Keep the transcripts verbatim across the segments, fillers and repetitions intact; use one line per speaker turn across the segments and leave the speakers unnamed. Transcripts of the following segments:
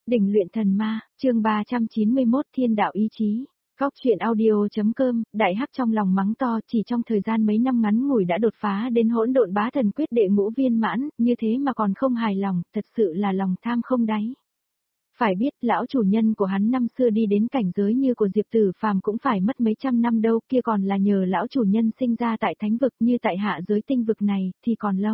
Đỉnh luyện thần ma, chương ba trăm chín mươi mốt Thiên đạo ý chí. Góc truyện audio.com, đại hắc trong lòng mắng to, chỉ trong thời gian mấy năm ngắn ngủi đã đột phá đến hỗn độn bá thần quyết đệ ngũ viên mãn, như thế mà còn không hài lòng, thật sự là lòng tham không đáy. Phải biết, lão chủ nhân của hắn năm xưa đi đến cảnh giới như của Diệp Tử Phàm cũng phải mất mấy trăm năm đâu, kia còn là nhờ lão chủ nhân sinh ra tại thánh vực như tại hạ giới tinh vực này, thì còn lâu.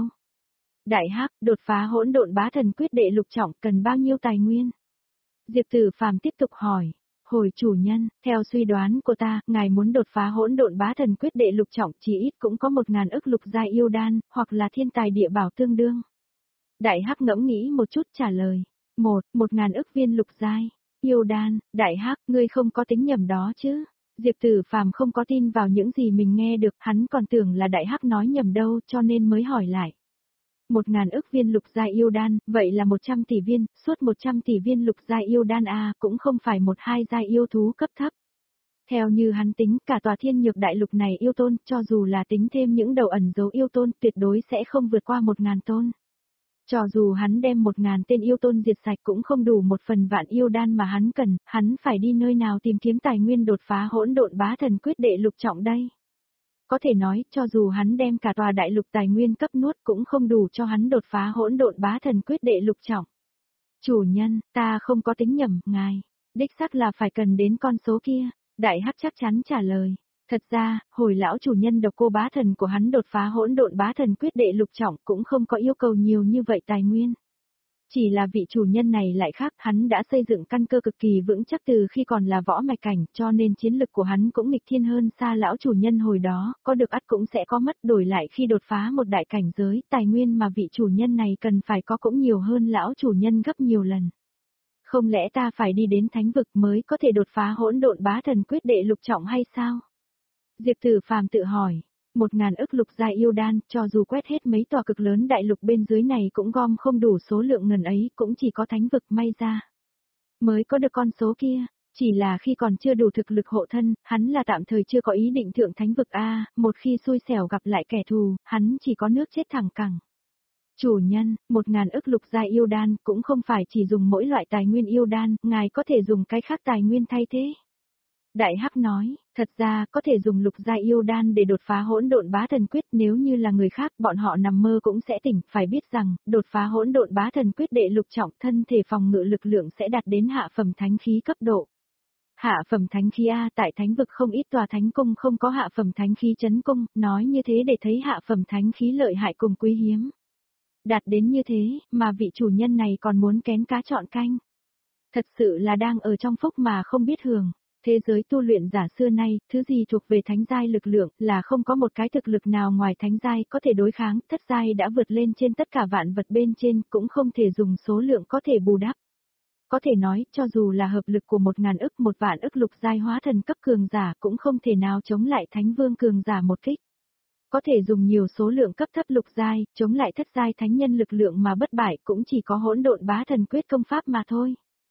Đại hắc, đột phá hỗn độn bá thần quyết đệ lục trọng cần bao nhiêu tài nguyên? Diệp Tử Phàm tiếp tục hỏi. Hồi chủ nhân, theo suy đoán của ta, ngài muốn đột phá hỗn độn bá thần quyết đệ lục trọng chỉ ít cũng có một ngàn ức lục giai yêu đan, hoặc là thiên tài địa bảo tương đương. Đại hắc ngẫm nghĩ một chút trả lời. Một, một ngàn ức viên lục giai. Yêu đan, đại hắc, ngươi không có tính nhầm đó chứ? Diệp Tử Phàm không có tin vào những gì mình nghe được, hắn còn tưởng là đại hắc nói nhầm đâu, cho nên mới hỏi lại. Một ngàn ức viên lục giai yêu đan, vậy là một trăm tỷ viên, suốt một trăm tỷ viên lục giai yêu đan a, cũng không phải một hai giai yêu thú cấp thấp. Theo như hắn tính, cả tòa thiên nhược đại lục này yêu tôn, cho dù là tính thêm những đầu ẩn dấu yêu tôn, tuyệt đối sẽ không vượt qua một ngàn tôn. Cho dù hắn đem một ngàn tên yêu tôn diệt sạch cũng không đủ một phần vạn yêu đan mà hắn cần, hắn phải đi nơi nào tìm kiếm tài nguyên đột phá hỗn độn bá thần quyết đệ lục trọng đây. Có thể nói, cho dù hắn đem cả tòa đại lục tài nguyên cấp nuốt cũng không đủ cho hắn đột phá hỗn độn bá thần quyết đệ lục trọng. Chủ nhân, ta không có tính nhầm, ngài, đích xác là phải cần đến con số kia, đại hắc chắc chắn trả lời. Thật ra, hồi lão chủ nhân độc cô bá thần của hắn đột phá hỗn độn bá thần quyết đệ lục trọng cũng không có yêu cầu nhiều như vậy tài nguyên. Chỉ là vị chủ nhân này lại khác, hắn đã xây dựng căn cơ cực kỳ vững chắc từ khi còn là võ mạch cảnh, cho nên chiến lực của hắn cũng nghịch thiên hơn xa lão chủ nhân hồi đó, có được ắt cũng sẽ có mất, đổi lại khi đột phá một đại cảnh giới, tài nguyên mà vị chủ nhân này cần phải có cũng nhiều hơn lão chủ nhân gấp nhiều lần. Không lẽ ta phải đi đến thánh vực mới có thể đột phá hỗn độn bá thần quyết đệ lục trọng hay sao? Diệp Tử Phàm tự hỏi. Một ngàn ức lục giai yêu đan, cho dù quét hết mấy tòa cực lớn đại lục bên dưới này cũng gom không đủ số lượng ngần ấy, cũng chỉ có thánh vực may ra mới có được con số kia, chỉ là khi còn chưa đủ thực lực hộ thân, hắn là tạm thời chưa có ý định thượng thánh vực a, một khi xui xẻo gặp lại kẻ thù, hắn chỉ có nước chết thẳng cẳng. Chủ nhân, một ngàn ức lục giai yêu đan cũng không phải chỉ dùng mỗi loại tài nguyên yêu đan, ngài có thể dùng cái khác tài nguyên thay thế. Đại hắc nói, thật ra có thể dùng lục giai yêu đan để đột phá hỗn độn bá thần quyết, nếu như là người khác bọn họ nằm mơ cũng sẽ tỉnh, phải biết rằng, đột phá hỗn độn bá thần quyết đệ lục trọng thân thể phòng ngự lực lượng sẽ đạt đến hạ phẩm thánh khí cấp độ. Hạ phẩm thánh khí A, tại thánh vực không ít tòa thánh cung không có hạ phẩm thánh khí chấn cung, nói như thế để thấy hạ phẩm thánh khí lợi hại cùng quý hiếm. Đạt đến như thế, mà vị chủ nhân này còn muốn kén cá chọn canh. Thật sự là đang ở trong phúc mà không biết hưởng. Thế giới tu luyện giả xưa nay, thứ gì thuộc về thánh giai lực lượng là không có một cái thực lực nào ngoài thánh giai có thể đối kháng, thất giai đã vượt lên trên tất cả vạn vật bên trên, cũng không thể dùng số lượng có thể bù đắp. Có thể nói, cho dù là hợp lực của một ngàn ức một vạn ức lục giai hóa thần cấp cường giả cũng không thể nào chống lại thánh vương cường giả một kích. Có thể dùng nhiều số lượng cấp thấp lục giai, chống lại thất giai thánh nhân lực lượng mà bất bại cũng chỉ có hỗn độn bá thần quyết công pháp mà thôi.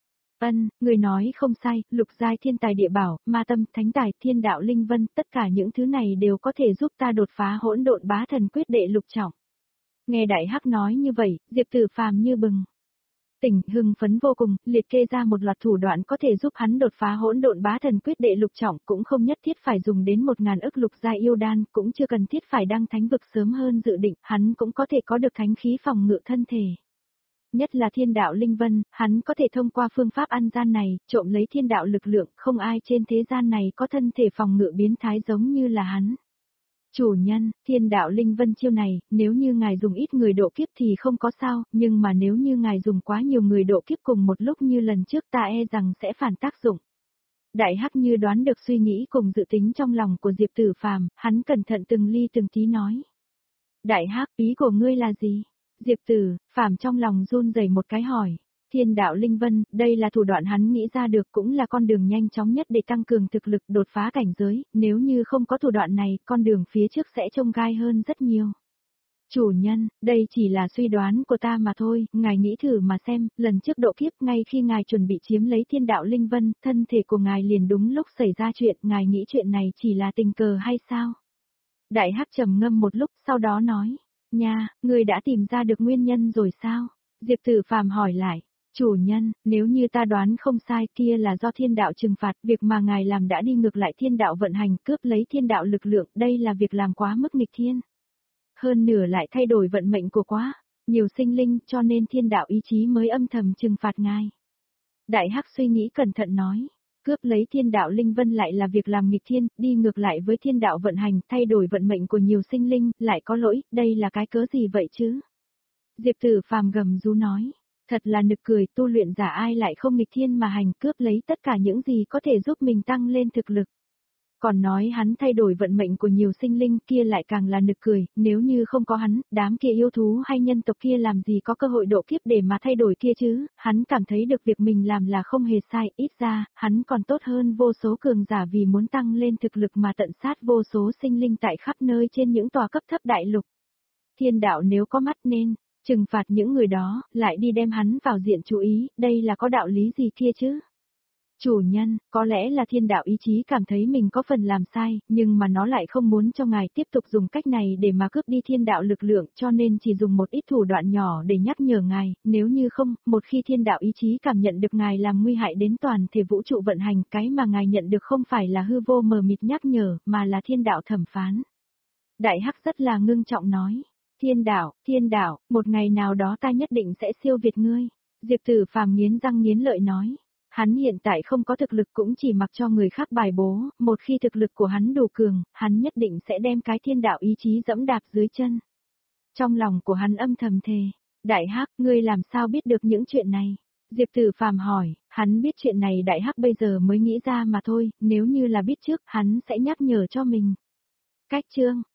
Ân, người nói không sai, lục giai thiên tài địa bảo, ma tâm, thánh tài, thiên đạo linh vân, tất cả những thứ này đều có thể giúp ta đột phá hỗn độn bá thần quyết đệ lục trọng. Nghe đại hắc nói như vậy, Diệp Tử Phàm như bừng tỉnh, hưng phấn vô cùng, liệt kê ra một loạt thủ đoạn có thể giúp hắn đột phá hỗn độn bá thần quyết đệ lục trọng, cũng không nhất thiết phải dùng đến một ngàn ức lục giai yêu đan, cũng chưa cần thiết phải đăng thánh vực sớm hơn dự định, hắn cũng có thể có được thánh khí phòng ngự thân thể. Nhất là thiên đạo linh vân, hắn có thể thông qua phương pháp ăn gian này, trộm lấy thiên đạo lực lượng, không ai trên thế gian này có thân thể phòng ngự biến thái giống như là hắn. Chủ nhân, thiên đạo linh vân chiêu này, nếu như ngài dùng ít người độ kiếp thì không có sao, nhưng mà nếu như ngài dùng quá nhiều người độ kiếp cùng một lúc như lần trước ta e rằng sẽ phản tác dụng. Đại hắc như đoán được suy nghĩ cùng dự tính trong lòng của Diệp Tử Phàm, hắn cẩn thận từng ly từng tí nói. Đại hắc, ý của ngươi là gì? Diệp Tử Phàm trong lòng run rẩy một cái hỏi. Thiên đạo linh vân, đây là thủ đoạn hắn nghĩ ra được, cũng là con đường nhanh chóng nhất để tăng cường thực lực đột phá cảnh giới, nếu như không có thủ đoạn này, con đường phía trước sẽ trông gai hơn rất nhiều. Chủ nhân, đây chỉ là suy đoán của ta mà thôi, ngài nghĩ thử mà xem, lần trước độ kiếp ngay khi ngài chuẩn bị chiếm lấy thiên đạo linh vân, thân thể của ngài liền đúng lúc xảy ra chuyện, ngài nghĩ chuyện này chỉ là tình cờ hay sao? Đại hắc trầm ngâm một lúc, sau đó nói. Nha, người đã tìm ra được nguyên nhân rồi sao? Diệp Tử Phàm hỏi lại. Chủ nhân, nếu như ta đoán không sai kia là do thiên đạo trừng phạt, việc mà ngài làm đã đi ngược lại thiên đạo vận hành, cướp lấy thiên đạo lực lượng, đây là việc làm quá mức nghịch thiên. Hơn nửa lại thay đổi vận mệnh của quá nhiều sinh linh, cho nên thiên đạo ý chí mới âm thầm trừng phạt ngài. Đại Hắc suy nghĩ cẩn thận nói, cướp lấy thiên đạo linh vân lại là việc làm nghịch thiên, đi ngược lại với thiên đạo vận hành, thay đổi vận mệnh của nhiều sinh linh, lại có lỗi, đây là cái cớ gì vậy chứ? Diệp Tử Phàm gầm rú nói, thật là nực cười, tu luyện giả ai lại không nghịch thiên mà hành, cướp lấy tất cả những gì có thể giúp mình tăng lên thực lực. Còn nói hắn thay đổi vận mệnh của nhiều sinh linh kia lại càng là nực cười, nếu như không có hắn, đám kia yêu thú hay nhân tộc kia làm gì có cơ hội độ kiếp để mà thay đổi kia chứ, hắn cảm thấy được việc mình làm là không hề sai, ít ra, hắn còn tốt hơn vô số cường giả vì muốn tăng lên thực lực mà tận sát vô số sinh linh tại khắp nơi trên những tòa cấp thấp đại lục. Thiên đạo nếu có mắt nên trừng phạt những người đó, lại đi đem hắn vào diện chú ý, đây là có đạo lý gì kia chứ? Chủ nhân, có lẽ là thiên đạo ý chí cảm thấy mình có phần làm sai, nhưng mà nó lại không muốn cho ngài tiếp tục dùng cách này để mà cướp đi thiên đạo lực lượng, cho nên chỉ dùng một ít thủ đoạn nhỏ để nhắc nhở ngài, nếu như không, một khi thiên đạo ý chí cảm nhận được ngài làm nguy hại đến toàn thể vũ trụ vận hành, cái mà ngài nhận được không phải là hư vô mờ mịt nhắc nhở, mà là thiên đạo thẩm phán. Đại Hắc rất là ngưng trọng nói, thiên đạo, thiên đạo, một ngày nào đó ta nhất định sẽ siêu việt ngươi. Diệp Tử Phàm nghiến răng nghiến lợi nói. Hắn hiện tại không có thực lực cũng chỉ mặc cho người khác bài bố, một khi thực lực của hắn đủ cường, hắn nhất định sẽ đem cái thiên đạo ý chí dẫm đạp dưới chân. Trong lòng của hắn âm thầm thề, Đại Hắc, ngươi làm sao biết được những chuyện này? Diệp Tử Phàm hỏi, hắn biết chuyện này Đại Hắc bây giờ mới nghĩ ra mà thôi, nếu như là biết trước, hắn sẽ nhắc nhở cho mình. Cách chương